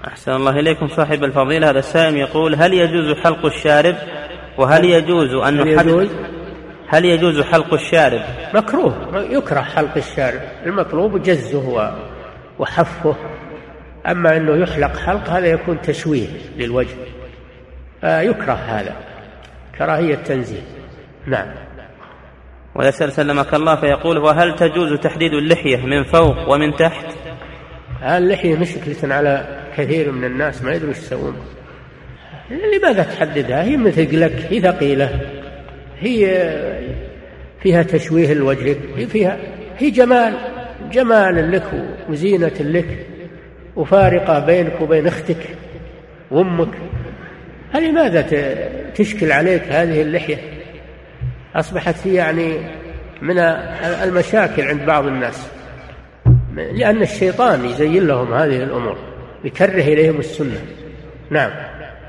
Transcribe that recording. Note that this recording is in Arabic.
أحسن الله إليكم صاحب الفضيلة. هذا السائل يقول: هل يجوز حلق الشارب؟ وهل يجوز أن نحدد؟ هل يجوز حلق الشارب؟ مكروه، يكره حلق الشارب، المطلوب جزه وحفه. أما أنه يحلق حلق هذا يكون تشويه للوجه، يكره هذا كراهية تنزيه. نعم. ويسأل سلمك الله فيقول: وهل تجوز تحديد اللحية من فوق ومن تحت؟ اللحية مشكلة على كثير من الناس، ما يدروا ايش يسوون. لماذا تحددها؟ هي مثل لك، هي ثقيلة، هي فيها تشويه الوجه، هي جمال لك وزينة لك، وفارقة بينك وبين أختك وأمك. لماذا تشكل عليك هذه اللحية؟ أصبحت هي يعني من المشاكل عند بعض الناس، لأن الشيطان يزين لهم هذه الأمور، يكره إليهم السنة. نعم.